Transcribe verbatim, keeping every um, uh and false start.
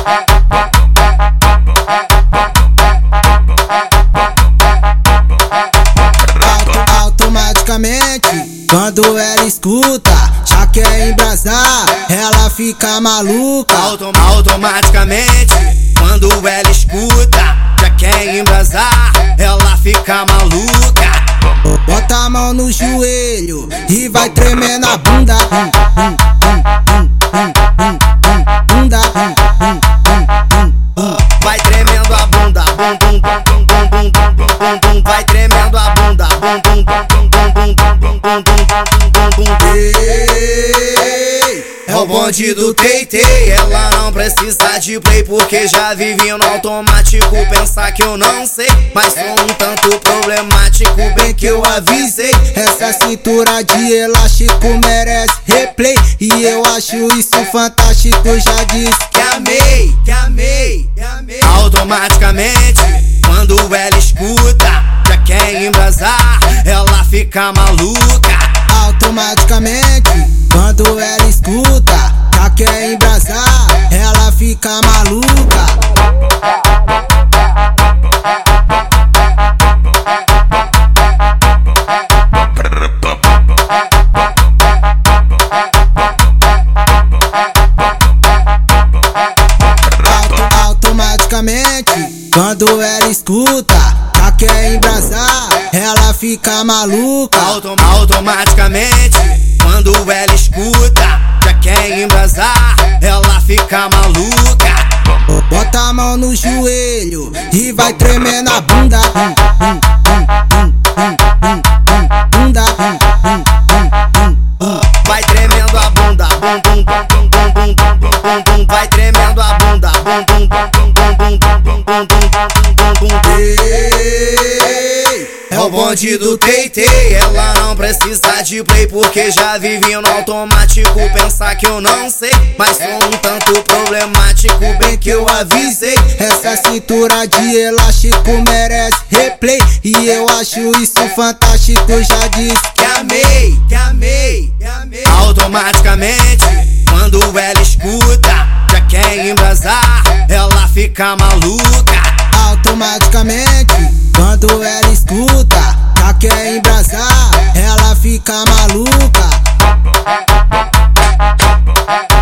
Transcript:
Automaticamente, quando ela escuta, já quer embrasar, ela fica maluca. Autom automaticamente, quando ela escuta, já quer embrasar, ela fica maluca. Bota a mão no joelho e vai tremendo a bunda. Bunda. Vai tremendo a bunda. Bum, bum, bum, bum, bum, bum, bum, bum. Vai tremendo a bunda. Bum, bum, bum, bum, bum, bum, bum, bum, bum, bum. É o bonde do Teitei, ela não precisa de play porque já vive no automático. Pensar que eu não sei, mas sou um tanto problemático, bem que eu avisei. Essa cintura de elástico merece replay, e eu acho isso fantástico. Já disse que amei, que amei, que amei. Automaticamente, quando ela escuta, já quer embrasar, ela fica maluca. Automaticamente, quando ela escuta, já quer embrasar, ela fica maluca. Auto, automaticamente, quando ela escuta, já quer embrasar, ela fica maluca. Autom automaticamente, quando ela escuta, já quer embrasar, ela fica maluca. Bota a mão no joelho e vai tremendo a bunda. Bunda. Vai tremendo a bunda. Bum, bum, bum, bum, bum, bum, bum, bum. Vai tremendo a bunda. Bum, bum, bum, bum, bum, bum, bum, bum, bum, bum. É o bonde do Teitei, ela não precisa de play porque já vive no automático. Pensar que eu não sei, mas sou um tanto problemático, bem que eu avisei. Essa cintura de elástico merece replay, e eu acho isso fantástico. Já disse que amei, que amei, que amei. Automaticamente, quando ela escuta, já quer embrasar, ela fica maluca. Automaticamente, quando ela escuta, já quer embrasar, ela fica maluca.